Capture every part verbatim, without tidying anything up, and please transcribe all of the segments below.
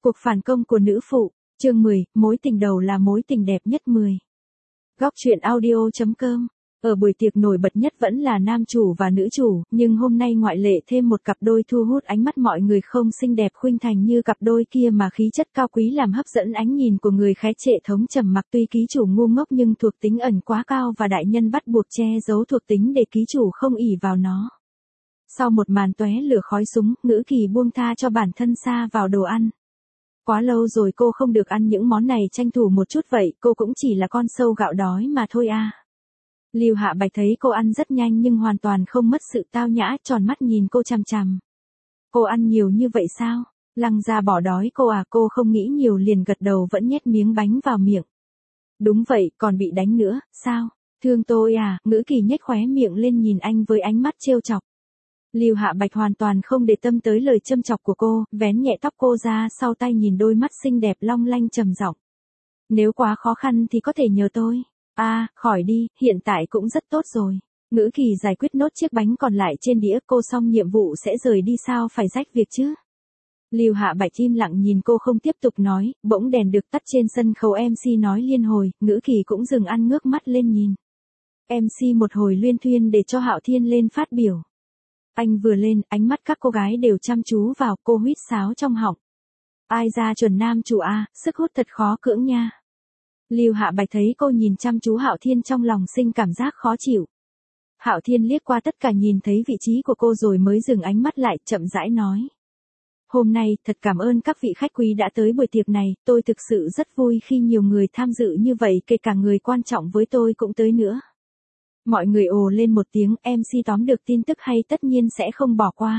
Cuộc phản công của nữ phụ, chương mười, mối tình đầu là mối tình đẹp nhất mười. Góc truyện audio.com. Ở buổi tiệc nổi bật nhất vẫn là nam chủ và nữ chủ, nhưng hôm nay ngoại lệ thêm một cặp đôi thu hút ánh mắt mọi người không xinh đẹp khuynh thành như cặp đôi kia mà khí chất cao quý làm hấp dẫn ánh nhìn của người khé trệ thống trầm mặc. Tuy ký chủ ngu ngốc nhưng thuộc tính ẩn quá cao và đại nhân bắt buộc che giấu thuộc tính để ký chủ không ỷ vào nó. Sau một màn tóe lửa khói súng, Ngữ Kỳ buông tha cho bản thân sa vào đồ ăn. Quá lâu rồi cô không được ăn những món này, tranh thủ một chút vậy, cô cũng chỉ là con sâu gạo đói mà thôi à. Lưu Hạ Bạch thấy cô ăn rất nhanh nhưng hoàn toàn không mất sự tao nhã, tròn mắt nhìn cô chằm chằm. Cô ăn nhiều như vậy sao? Lăng gia bỏ đói cô à? Cô không nghĩ nhiều liền gật đầu, vẫn nhét miếng bánh vào miệng. Đúng vậy, còn bị đánh nữa, sao? Thương tôi à? Ngữ Kỳ nhếch khóe miệng lên nhìn anh với ánh mắt trêu chọc. Lưu Hạ Bạch hoàn toàn không để tâm tới lời châm chọc của cô, vén nhẹ tóc cô ra sau tay, nhìn đôi mắt xinh đẹp long lanh trầm giọng. Nếu quá khó khăn thì có thể nhờ tôi. À, khỏi đi, hiện tại cũng rất tốt rồi. Ngữ Kỳ giải quyết nốt chiếc bánh còn lại trên đĩa, cô xong nhiệm vụ sẽ rời đi sao phải rách việc chứ. Lưu Hạ Bạch im lặng nhìn cô không tiếp tục nói, bỗng đèn được tắt trên sân khấu, em xê nói liên hồi, Ngữ Kỳ cũng dừng ăn ngước mắt lên nhìn. em xê một hồi luyên thuyên để cho Hạo Thiên lên phát biểu. Anh vừa lên, ánh mắt các cô gái đều chăm chú vào, cô huýt sáo trong họng. Ai ra chuẩn nam chủ a, sức hút thật khó cưỡng nha. Lưu Hạ Bạch thấy cô nhìn chăm chú Hạo Thiên trong lòng sinh cảm giác khó chịu. Hạo Thiên liếc qua tất cả nhìn thấy vị trí của cô rồi mới dừng ánh mắt lại, chậm rãi nói. Hôm nay, thật cảm ơn các vị khách quý đã tới buổi tiệc này, tôi thực sự rất vui khi nhiều người tham dự như vậy, kể cả người quan trọng với tôi cũng tới nữa. Mọi người ồ lên một tiếng, em xê tóm được tin tức hay tất nhiên sẽ không bỏ qua.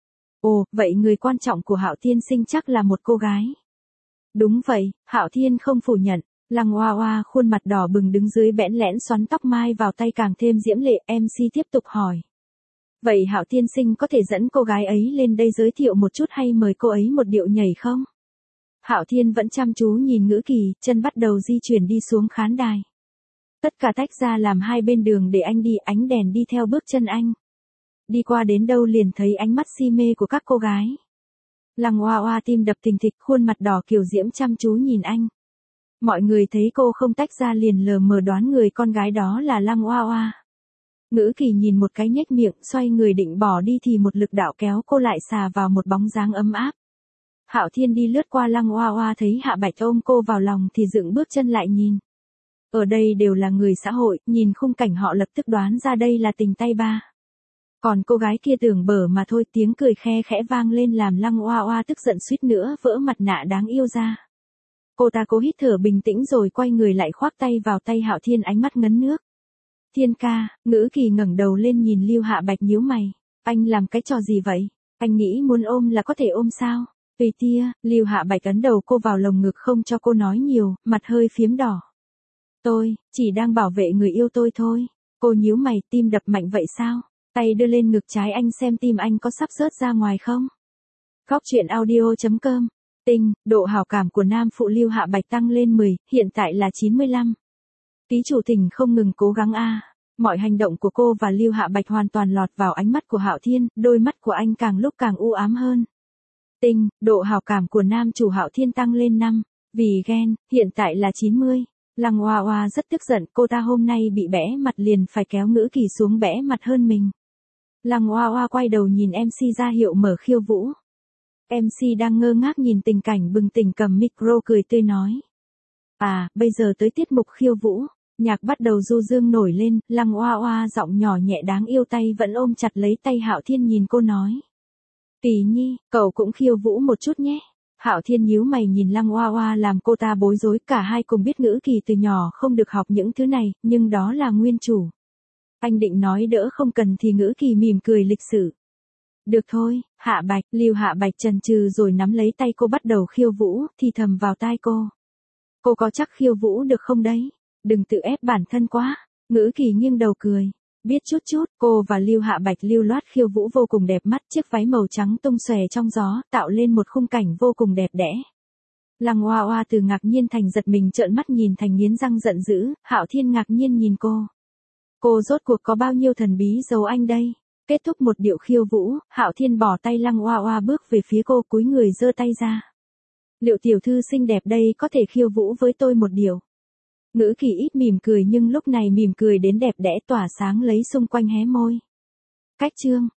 Ồ, vậy người quan trọng của Hạo Thiên sinh chắc là một cô gái. Đúng vậy, Hạo Thiên không phủ nhận. Lăng Oa Oa khuôn mặt đỏ bừng đứng dưới bẽn lẽn xoắn tóc mai vào tay càng thêm diễm lệ, em xê tiếp tục hỏi. Vậy Hạo Thiên sinh có thể dẫn cô gái ấy lên đây giới thiệu một chút hay mời cô ấy một điệu nhảy không? Hạo Thiên vẫn chăm chú nhìn Ngữ Kỳ, chân bắt đầu di chuyển đi xuống khán đài. Tất cả tách ra làm hai bên đường để anh đi, ánh đèn đi theo bước chân anh. Đi qua đến đâu liền thấy ánh mắt si mê của các cô gái. Lăng Oa Oa tim đập thình thịch, khuôn mặt đỏ kiều diễm chăm chú nhìn anh. Mọi người thấy cô không tách ra liền lờ mờ đoán người con gái đó là Lăng Oa Oa. Ngữ Kỳ nhìn một cái nhếch miệng, xoay người định bỏ đi thì một lực đạo kéo cô lại xà vào một bóng dáng ấm áp. Hạo Thiên đi lướt qua Lăng Oa Oa thấy Hạ Bạch ôm cô vào lòng thì dựng bước chân lại nhìn. Ở đây đều là người xã hội, nhìn khung cảnh họ lập tức đoán ra đây là tình tay ba. Còn cô gái kia tưởng bở mà thôi, tiếng cười khe khẽ vang lên làm Lăng Oa Oa tức giận suýt nữa vỡ mặt nạ đáng yêu ra. Cô ta cố hít thở bình tĩnh rồi quay người lại khoác tay vào tay Hạo Thiên, ánh mắt ngấn nước. Thiên ca, Ngữ Kỳ ngẩng đầu lên nhìn Lưu Hạ Bạch nhíu mày. Anh làm cái trò gì vậy? Anh nghĩ muốn ôm là có thể ôm sao? Tùy tia, Lưu Hạ Bạch ấn đầu cô vào lồng ngực không cho cô nói nhiều, mặt hơi phiếm đỏ. Tôi, chỉ đang bảo vệ người yêu tôi thôi. Cô nhíu mày, tim đập mạnh vậy sao? Tay đưa lên ngực trái anh xem tim anh có sắp rớt ra ngoài không? Góc truyện audio.com. Tinh, độ hảo cảm của nam phụ Lưu Hạ Bạch tăng lên mười, hiện tại là chín mươi lăm. Ký chủ thỉnh không ngừng cố gắng a. Mọi hành động của cô và Lưu Hạ Bạch hoàn toàn lọt vào ánh mắt của Hạo Thiên, đôi mắt của anh càng lúc càng u ám hơn. Tinh, độ hảo cảm của nam chủ Hạo Thiên tăng lên năm, vì ghen, hiện tại là chín mươi. Lăng Oa Oa rất tức giận, cô ta hôm nay bị bẽ mặt liền phải kéo Ngữ Kỳ xuống bẽ mặt hơn mình. Lăng Oa Oa quay đầu nhìn em xê ra hiệu mở khiêu vũ. em xê đang ngơ ngác nhìn tình cảnh bừng tỉnh cầm micro cười tươi nói. À, bây giờ tới tiết mục khiêu vũ, nhạc bắt đầu du dương nổi lên, Lăng Oa Oa giọng nhỏ nhẹ đáng yêu tay vẫn ôm chặt lấy tay Hạo Thiên nhìn cô nói. Kỳ Nhi, cậu cũng khiêu vũ một chút nhé. Hạo Thiên nhíu mày nhìn Lăng Oa Oa làm cô ta bối rối, cả hai cùng biết Ngữ Kỳ từ nhỏ không được học những thứ này, nhưng đó là nguyên chủ. Anh định nói đỡ không cần thì Ngữ Kỳ mỉm cười lịch sự. Được thôi, Hạ Bạch, Lưu Hạ Bạch chần chừ rồi nắm lấy tay cô bắt đầu khiêu vũ, thì thầm vào tai cô. Cô có chắc khiêu vũ được không đấy? Đừng tự ép bản thân quá. Ngữ Kỳ nghiêng đầu cười. Biết chút chút, cô và Lưu Hạ Bạch lưu loát khiêu vũ vô cùng đẹp mắt, chiếc váy màu trắng tung xòe trong gió, tạo lên một khung cảnh vô cùng đẹp đẽ. Lăng Oa Oa từ ngạc nhiên thành giật mình, trợn mắt nhìn thành nghiến răng giận dữ, Hạo Thiên ngạc nhiên nhìn cô. Cô rốt cuộc có bao nhiêu thần bí giấu anh đây? Kết thúc một điệu khiêu vũ, Hạo Thiên bỏ tay Lăng Oa Oa bước về phía cô, cúi người giơ tay ra. Liệu tiểu thư xinh đẹp đây có thể khiêu vũ với tôi một điều? Ngữ Kỳ ít mỉm cười nhưng lúc này mỉm cười đến đẹp đẽ tỏa sáng lấy xung quanh hé môi. Cách chương